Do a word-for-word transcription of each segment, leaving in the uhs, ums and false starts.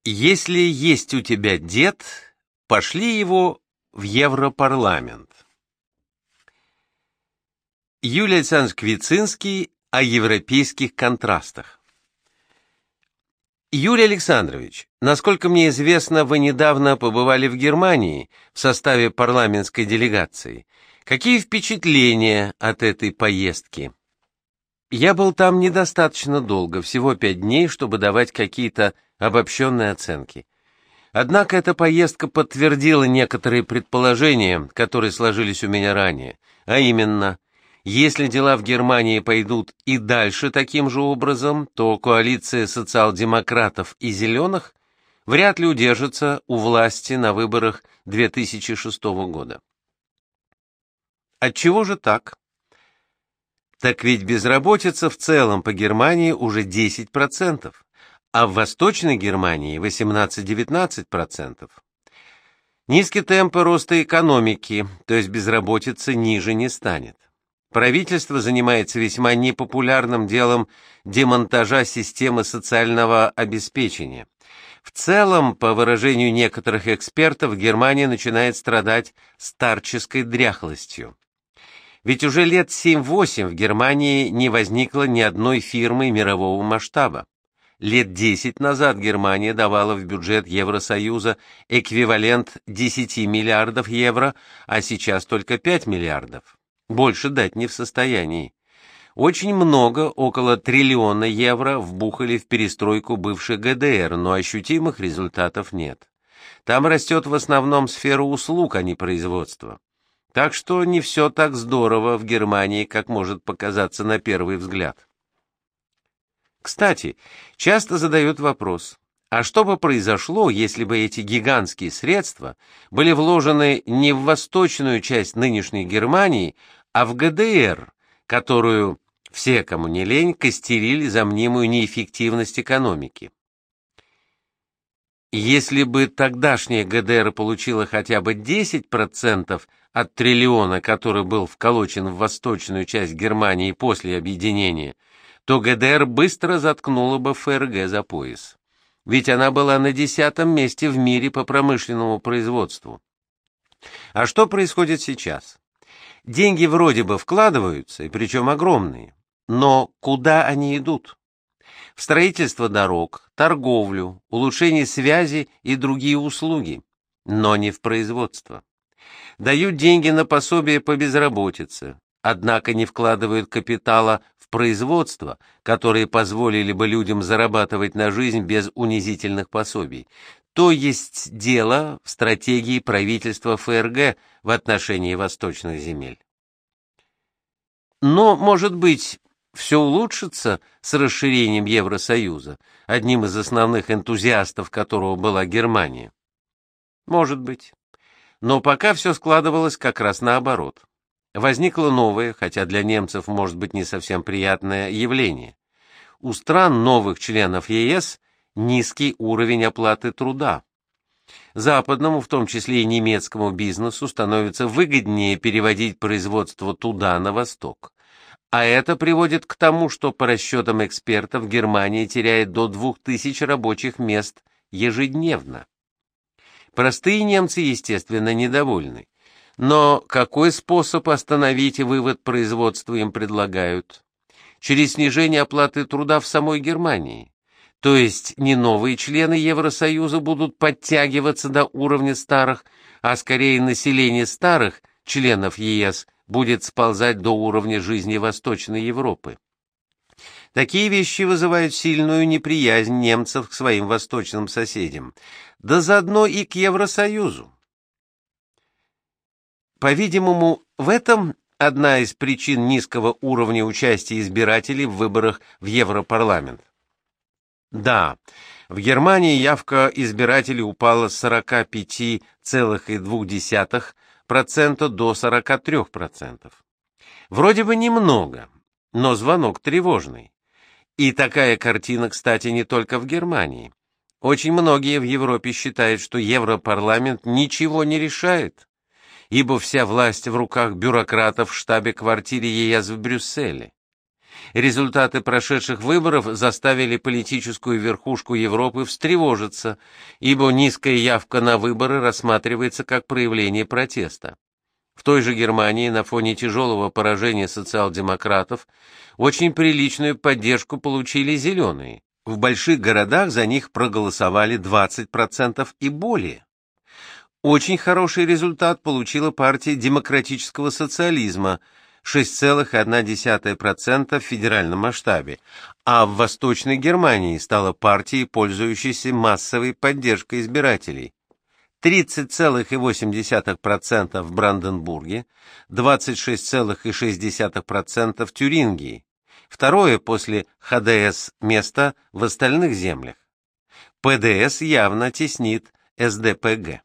Если есть у тебя дед, пошли его в Европарламент. Юлий Александрович Квицинский о европейских контрастах. Юлий Александрович, насколько мне известно, вы недавно побывали в Германии в составе парламентской делегации. Какие впечатления от этой поездки? Я был там недостаточно долго, всего пять дней, чтобы давать какие-то обобщенные оценки. Однако эта поездка подтвердила некоторые предположения, которые сложились у меня ранее, а именно, если дела в Германии пойдут и дальше таким же образом, то коалиция социал-демократов и зеленых вряд ли удержится у власти на выборах две тысячи шестого года. Отчего же так? Так ведь безработица в целом по Германии уже десять процентов, а в Восточной Германии восемнадцать-девятнадцать процентов. Низкие темпы роста экономики, то есть безработица ниже не станет. Правительство занимается весьма непопулярным делом демонтажа системы социального обеспечения. В целом, по выражению некоторых экспертов, Германия начинает страдать старческой дряхлостью. Ведь уже лет семь-восемь в Германии не возникло ни одной фирмы мирового масштаба. Лет десять назад Германия давала в бюджет Евросоюза эквивалент десяти миллиардов евро, а сейчас только пять миллиардов. Больше дать не в состоянии. Очень много, около триллиона евро, вбухали в перестройку бывшей ГДР, но ощутимых результатов нет. Там растет в основном сфера услуг, а не производства. Так что не все так здорово в Германии, как может показаться на первый взгляд. Кстати, часто задают вопрос, а что бы произошло, если бы эти гигантские средства были вложены не в восточную часть нынешней Германии, а в ГДР, которую все, кому не лень, костерили за мнимую неэффективность экономики? Если бы тогдашняя ГДР получила хотя бы десять процентов от триллиона, который был вколочен в восточную часть Германии после объединения, то ГДР быстро заткнула бы ФРГ за пояс. Ведь она была на десятом месте в мире по промышленному производству. А что происходит сейчас? Деньги вроде бы вкладываются, и причем огромные, но куда они идут? В строительство дорог, торговлю, улучшение связи и другие услуги, но не в производство. Дают деньги на пособие по безработице, однако не вкладывают капитала в производство, которые позволили бы людям зарабатывать на жизнь без унизительных пособий. То есть дело в стратегии правительства ФРГ в отношении восточных земель. Но, может быть, все улучшится с расширением Евросоюза, одним из основных энтузиастов которого была Германия? Может быть. Но пока все складывалось как раз наоборот. Возникло новое, хотя для немцев может быть не совсем приятное, явление. У стран новых членов ЕС низкий уровень оплаты труда. Западному, в том числе и немецкому бизнесу, становится выгоднее переводить производство туда, на восток. А это приводит к тому, что по расчетам экспертов Германия теряет до двух тысяч рабочих мест ежедневно. Простые немцы, естественно, недовольны. Но какой способ остановить вывод производства им предлагают? Через снижение оплаты труда в самой Германии. То есть не новые члены Евросоюза будут подтягиваться до уровня старых, а скорее население старых членов ЕС будет сползать до уровня жизни Восточной Европы. Такие вещи вызывают сильную неприязнь немцев к своим восточным соседям, да заодно и к Евросоюзу. По-видимому, в этом одна из причин низкого уровня участия избирателей в выборах в Европарламент. Да, в Германии явка избирателей упала с сорока пяти целых двух десятых процента до сорока трёх процентов. Вроде бы немного, но звонок тревожный. И такая картина, кстати, не только в Германии. Очень многие в Европе считают, что Европарламент ничего не решает, ибо вся власть в руках бюрократов в штабе-квартире ЕС в Брюсселе. Результаты прошедших выборов заставили политическую верхушку Европы встревожиться, ибо низкая явка на выборы рассматривается как проявление протеста. В той же Германии на фоне тяжелого поражения социал-демократов очень приличную поддержку получили зеленые. В больших городах за них проголосовали двадцать процентов и более. Очень хороший результат получила партия демократического социализма – шесть целых одна десятая процента в федеральном масштабе, а в Восточной Германии стала партией, пользующейся массовой поддержкой избирателей. тридцать целых восемь десятых процента в Бранденбурге, двадцать шесть целых шесть десятых процента в Тюрингии, второе после ха дэ эс место в остальных землях. пэ дэ эс явно теснит эс дэ пэ гэ.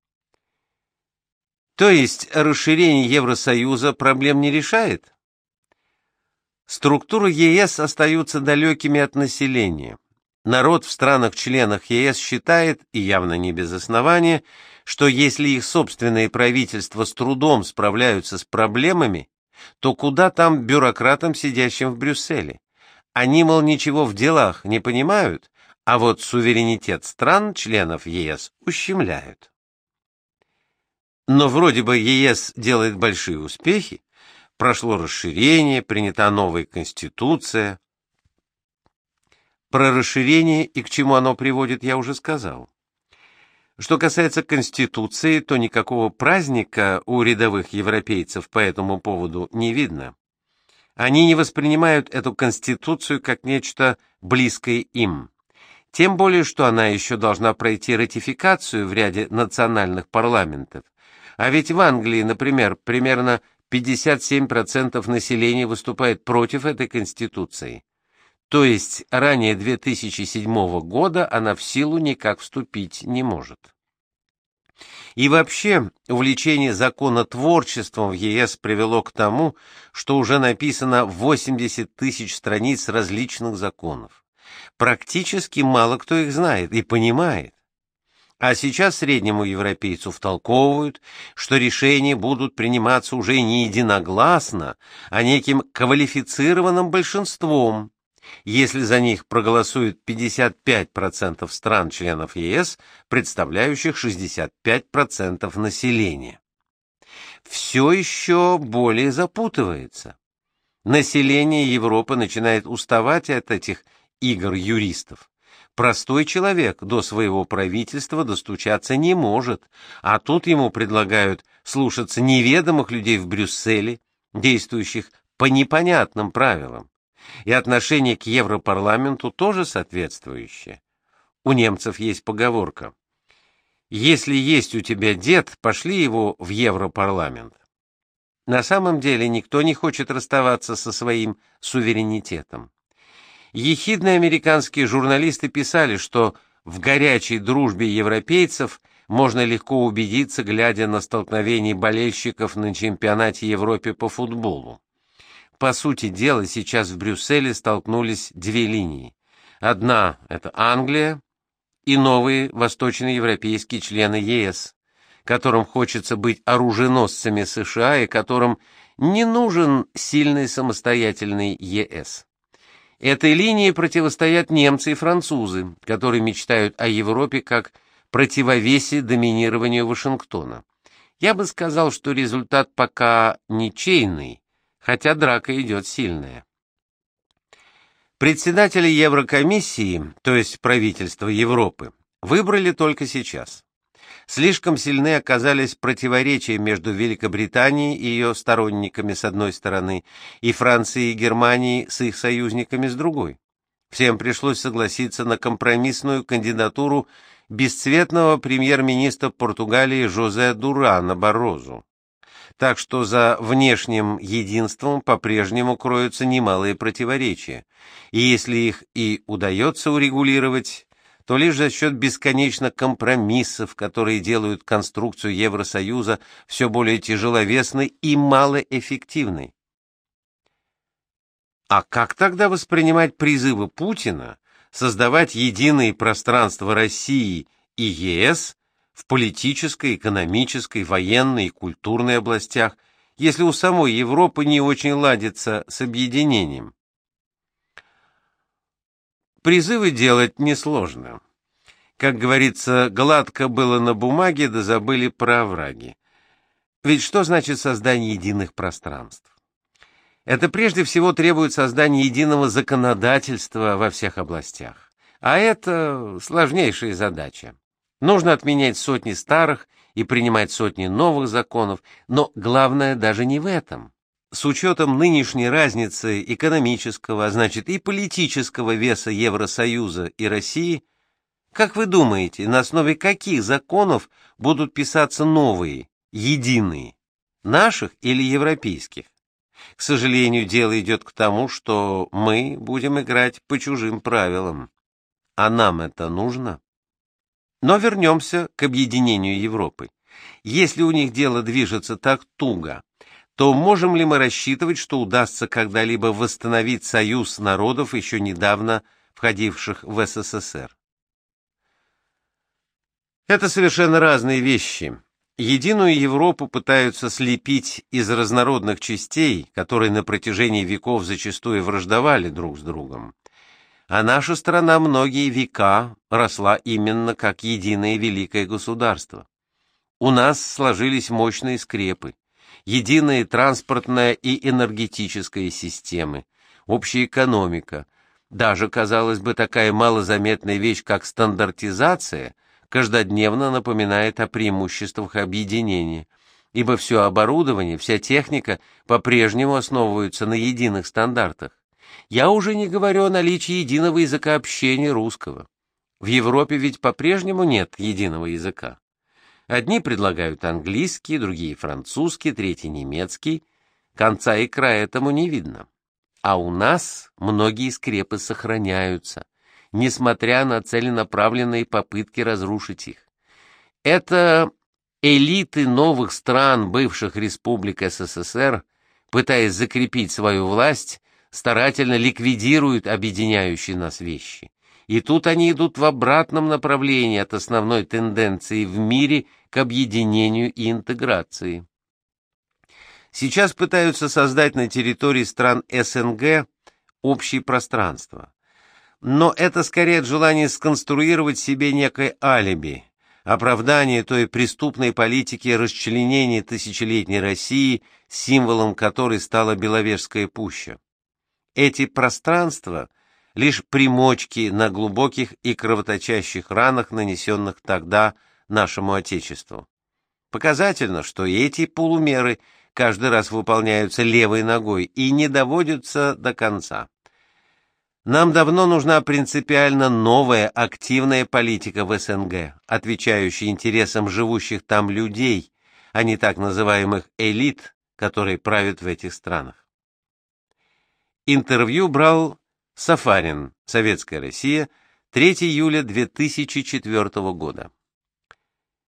То есть расширение Евросоюза проблем не решает? Структуры е эс остаются далекими от населения. Народ в странах-членах е эс считает, и явно не без основания, что если их собственные правительства с трудом справляются с проблемами, то куда там бюрократам, сидящим в Брюсселе? Они, мол, ничего в делах не понимают, а вот суверенитет стран-членов е эс ущемляют. Но вроде бы е эс делает большие успехи, прошло расширение, принята новая конституция. Про расширение и к чему оно приводит, я уже сказал. Что касается конституции, то никакого праздника у рядовых европейцев по этому поводу не видно. Они не воспринимают эту конституцию как нечто близкое им. Тем более, что она еще должна пройти ратификацию в ряде национальных парламентов. А ведь в Англии, например, примерно пятьдесят семь процентов населения выступает против этой конституции. То есть ранее две тысячи седьмого года она в силу никак вступить не может. И вообще, увлечение законотворчеством в е эс привело к тому, что уже написано восемьдесят тысяч страниц различных законов. Практически мало кто их знает и понимает. А сейчас среднему европейцу втолковывают, что решения будут приниматься уже не единогласно, а неким квалифицированным большинством, если за них проголосует пятьдесят пять процентов стран-членов е эс, представляющих шестьдесят пять процентов населения. Все еще более запутывается. Население Европы начинает уставать от этих игр юристов. Простой человек до своего правительства достучаться не может, а тут ему предлагают слушаться неведомых людей в Брюсселе, действующих по непонятным правилам. И отношение к Европарламенту тоже соответствующее. У немцев есть поговорка: «Если есть у тебя дед, пошли его в Европарламент». На самом деле никто не хочет расставаться со своим суверенитетом. Ехидные американские журналисты писали, что в горячей дружбе европейцев можно легко убедиться, глядя на столкновение болельщиков на чемпионате Европы по футболу. По сути дела, сейчас в Брюсселе столкнулись две линии. Одна – это Англия и новые восточноевропейские члены е эс, которым хочется быть оруженосцами США и которым не нужен сильный самостоятельный е эс. Этой линии противостоят немцы и французы, которые мечтают о Европе как противовесе доминированию Вашингтона. Я бы сказал, что результат пока ничейный, хотя драка идет сильная. Председателя Еврокомиссии, то есть правительства Европы, выбрали только сейчас. Слишком сильны оказались противоречия между Великобританией и ее сторонниками с одной стороны и Францией и Германией с их союзниками с другой. Всем пришлось согласиться на компромиссную кандидатуру бесцветного премьер-министра Португалии Жозе Дурана Баррозу. Так что за внешним единством по-прежнему кроются немалые противоречия, и если их и удается урегулировать, то лишь за счет бесконечных компромиссов, которые делают конструкцию Евросоюза все более тяжеловесной и малоэффективной. А как тогда воспринимать призывы Путина создавать единое пространство России и е эс в политической, экономической, военной и культурной областях, если у самой Европы не очень ладится с объединением? Призывы делать несложно. Как говорится, гладко было на бумаге, да забыли про овраги. Ведь что значит создание единых пространств? Это прежде всего требует создания единого законодательства во всех областях. А это сложнейшая задача. Нужно отменять сотни старых и принимать сотни новых законов, но главное даже не в этом. С учетом нынешней разницы экономического, а значит и политического веса Евросоюза и России, как вы думаете, на основе каких законов будут писаться новые, единые, наших или европейских? К сожалению, дело идет к тому, что мы будем играть по чужим правилам. А нам это нужно? Но вернемся к объединению Европы. Если у них дело движется так туго, то можем ли мы рассчитывать, что удастся когда-либо восстановить союз народов, еще недавно входивших в СССР? Это совершенно разные вещи. Единую Европу пытаются слепить из разнородных частей, которые на протяжении веков зачастую враждовали друг с другом. А наша страна многие века росла именно как единое великое государство. У нас сложились мощные скрепы, единая транспортная и энергетическая системы, общая экономика, даже, казалось бы, такая малозаметная вещь, как стандартизация, каждодневно напоминает о преимуществах объединения, ибо все оборудование, вся техника по-прежнему основываются на единых стандартах. Я уже не говорю о наличии единого языка общения русского. В Европе ведь по-прежнему нет единого языка. Одни предлагают английский, другие французский, третий немецкий. Конца и края этому не видно. А у нас многие скрепы сохраняются, несмотря на целенаправленные попытки разрушить их. Это элиты новых стран бывших республик СССР, пытаясь закрепить свою власть, старательно ликвидируют объединяющие нас вещи. И тут они идут в обратном направлении от основной тенденции в мире к объединению и интеграции. Сейчас пытаются создать на территории стран СНГ общее пространство. Но это скорее от желания сконструировать себе некое алиби, оправдание той преступной политики расчленения тысячелетней России, символом которой стала Беловежская пуща. Эти пространства — лишь примочки на глубоких и кровоточащих ранах, нанесенных тогда нашему Отечеству. Показательно, что эти полумеры каждый раз выполняются левой ногой и не доводятся до конца. Нам давно нужна принципиально новая активная политика в СНГ, отвечающая интересам живущих там людей, а не так называемых элит, которые правят в этих странах. Интервью брал Сафарин, Советская Россия, третьего июля две тысячи четвёртого года.